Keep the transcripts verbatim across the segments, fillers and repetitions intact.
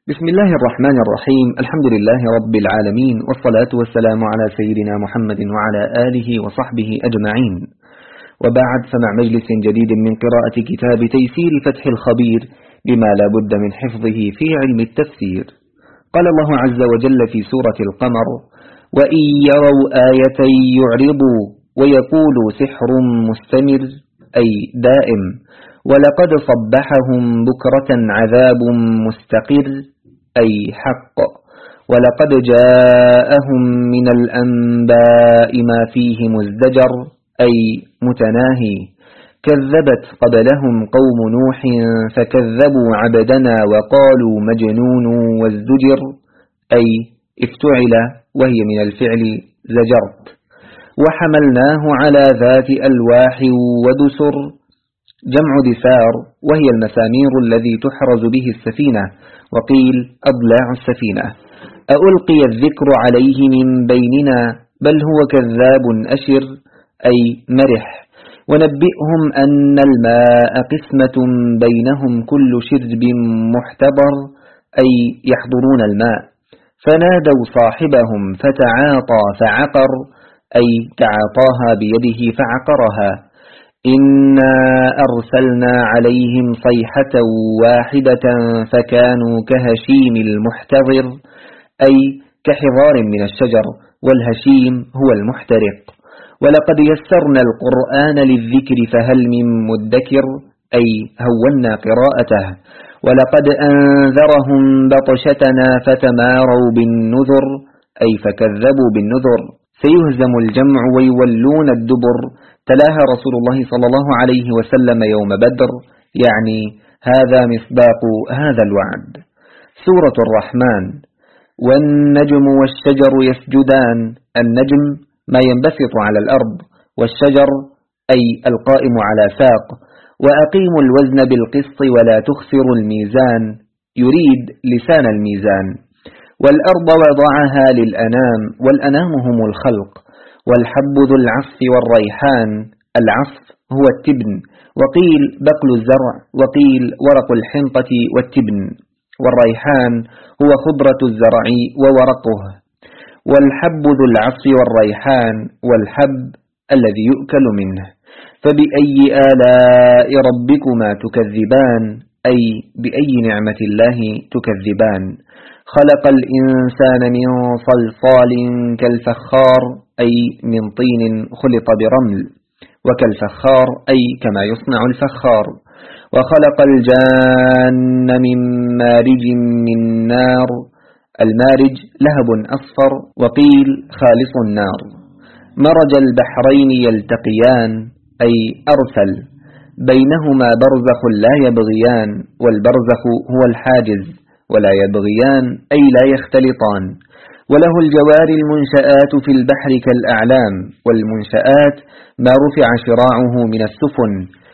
بسم الله الرحمن الرحيم. الحمد لله رب العالمين، والصلاة والسلام على سيدنا محمد وعلى آله وصحبه أجمعين، وبعد، فمع مجلس جديد من قراءة كتاب تيسير فتح الخبير بما لا بد من حفظه في علم التفسير. قال الله عز وجل في سورة القمر: وإن يروا آية يعرضوا ويقولوا سحر مستمر، أي دائم، ولقد صبحهم بكرة عذاب مستقر، أي حق، ولقد جاءهم من الأنباء ما فيه مزدجر، أي متناهي. كذبت قبلهم قوم نوح فكذبوا عبدنا وقالوا مجنون وازدجر، أي افتعل، وهي من الفعل زجرت. وحملناه على ذات ألواح ودسر، جمع دسار، وهي المسامير الذي تحرز به السفينة، وقيل أضلاع السفينة. ألقي الذكر عليه من بيننا بل هو كذاب أشر، أي مرح. ونبئهم أن الماء قسمة بينهم كل شرب محتضر، أي يحضرون الماء. فنادوا صاحبهم فتعاطى فعقر، أي تعاطاها بيده فعقرها. إنا أرسلنا عليهم صيحة واحدة فكانوا كهشيم المحتضر، أي كحضار من الشجر، والهشيم هو المحترق. ولقد يسرنا القرآن للذكر فهل من مدكر، أي هونا قراءته. ولقد أنذرهم بطشتنا فتماروا بالنذر، أي فكذبوا بالنذر. سيهزم الجمع ويولون الدبر، تلاها رسول الله صلى الله عليه وسلم يوم بدر، يعني هذا مصداق هذا الوعد. سورة الرحمن. والنجم والشجر يسجدان. النجم ما ينبسط على الأرض، والشجر أي القائم على ساق. وأقيموا الوزن بالقسط ولا تخسروا الميزان، يريد لسان الميزان. والأرض وضعها للأنام، والأنام هم الخلق. والحب ذو العصف والريحان، العصف هو التبن، وقيل بقل الزرع، وقيل ورق الحنطة والتبن. والريحان هو خضرة الزرع وورقه. والحب ذو العصف والريحان، والحب الذي يؤكل منه. فبأي آلاء ربكما تكذبان، أي بأي نعمة الله تكذبان. خلق الإنسان من صلصال كالفخار، أي من طين خلط برمل، وكالفخار أي كما يصنع الفخار. وخلق الجان من مارج من نار، المارج لهب أصفر، وقيل خالص النار. مرج البحرين يلتقيان، أي أرسل، بينهما برزخ لا يبغيان، والبرزخ هو الحاجز، ولا يبغيان أي لا يختلطان. وله الجوار المنشآت في البحر كالأعلام، والمنشآت ما رفع شراعه من السفن.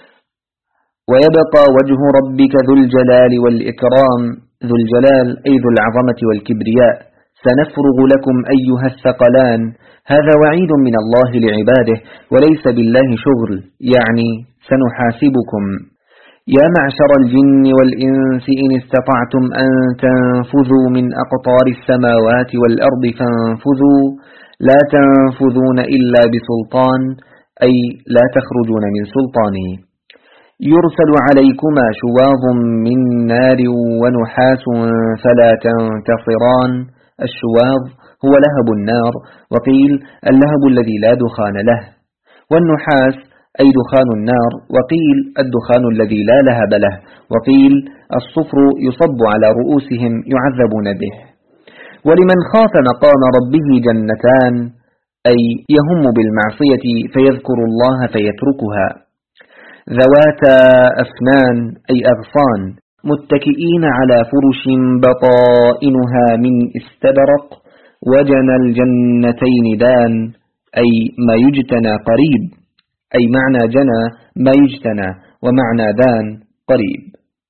ويبقى وجه ربك ذو الجلال والإكرام، ذو الجلال أي ذو العظمة والكبرياء. سنفرغ لكم أيها الثقلان، هذا وعيد من الله لعباده، وليس بالله شغل، يعني سنحاسبكم. يا معشر الجن والإنس إن استطعتم أن تنفذوا من أقطار السماوات والأرض فانفذوا، لا تنفذون إلا بسلطان، أي لا تخرجون من سلطانه. يرسل عليكما شواظ من نار ونحاس فلا تنتصران. الشواظ هو لهب النار، وقيل اللهب الذي لا دخان له. والنحاس أي دخان النار، وقيل الدخان الذي لا لهب له، وقيل الصفر يصب على رؤوسهم يعذبون به. ولمن خاف مقام ربه جنتان، أي يهم بالمعصية فيذكر الله فيتركها. ذواتا أفنان، أي أغصان، متكئين على فرش بطائنها من استبرق. وجنى الجنتين دان، أي ما يجتنى قريب، أي معنى جنى ما يجتنى، ومعنى دان قريب.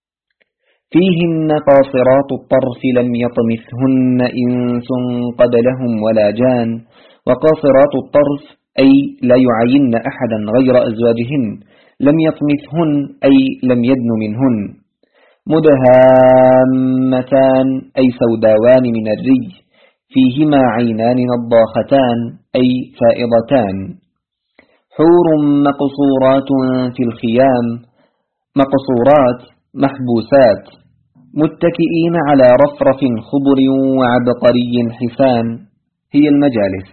فيهن قاصرات الطرف لم يطمثهن إنس قبلهم ولا جان. وقاصرات الطرف أي لا يعين أحدا غير أزواجهن، لم يطمثهن أي لم يدن منهن. مدهامتان أي سوداوان من الري، فيهما عينان نضاختان أي فائضتان. حور مقصورات في الخيام، مقصورات محبوسات، متكئين على رفرف خضر وعبقري حسان، هي المجالس.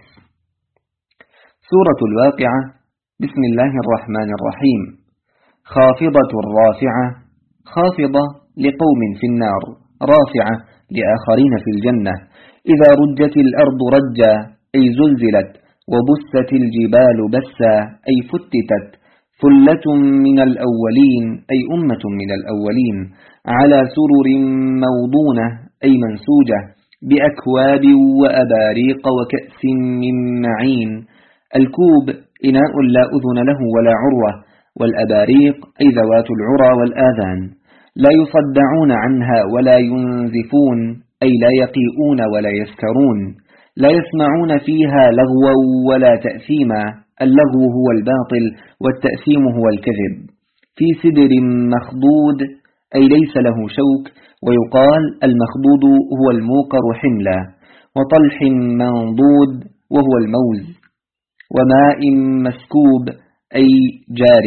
سورة الواقعة. بسم الله الرحمن الرحيم. خافضة رافعة، خافضة لقوم في النار، رافعة لآخرين في الجنة. إذا رجت الأرض رجا أي زلزلت، وبست الجبال بسا أي فتتت. ثلة من الأولين أي أمة من الأولين، على سرر موضونة أي منسوجة، بأكواب وأباريق وكأس من معين. الكوب إناء لا أذن له ولا عروة، والأباريق أي ذوات العرى والآذان. لا يصدعون عنها ولا ينزفون أي لا يقيئون ولا يسكرون. لا يسمعون فيها لغوا ولا تأثيما، اللغو هو الباطل والتأثيم هو الكذب. في سدر مخضود أي ليس له شوك، ويقال المخضود هو الموقر حملا. وطلح منضود وهو الموز. وماء مسكوب أي جار.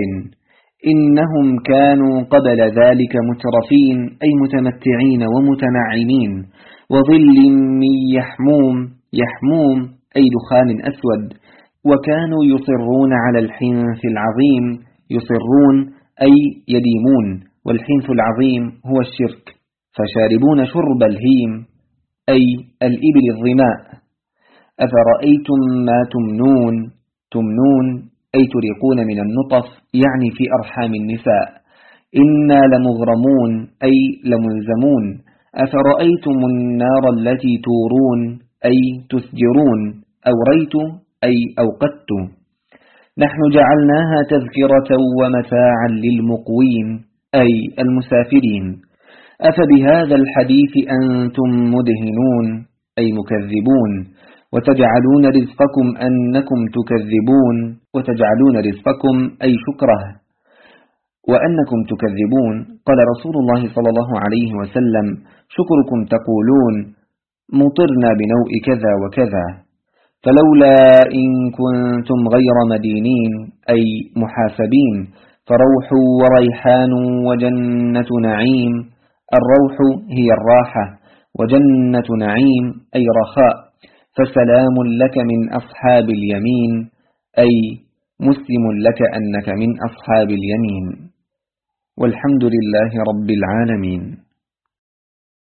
إنهم كانوا قبل ذلك مترفين أي متمتعين ومتنعمين. وظل من يحموم، يحموم أي دخان أسود. وكانوا يصرون على الحنث العظيم، يصرون أي يديمون، والحنث العظيم هو الشرك. فشاربون شرب الهيم أي الإبل الظماء. أفرأيتم ما تمنون، تمنون أي تريقون من النطف، يعني في أرحام النساء. إنا لمغرمون أي لملزمون. أفرأيتم النار التي تورون أي تسجرون. أوريت أي أوقدت. نحن جعلناها تذكرة ومتاعا للمقوين أي المسافرين. أفبهذا الحديث أنتم مدهنون أي مكذبون. وتجعلون رزقكم أنكم تكذبون، وتجعلون رزقكم أي شكره وأنكم تكذبون. قال رسول الله صلى الله عليه وسلم: شكركم تقولون مطرنا بنوء كذا وكذا. فلولا إن كنتم غير مدينين أي محاسبين، فروح وريحان وجنة نعيم. الروح هي الراحة، وجنة نعيم أي رخاء. فسلام لك من أصحاب اليمين أي مسلم لك أنك من أصحاب اليمين. والحمد لله رب العالمين.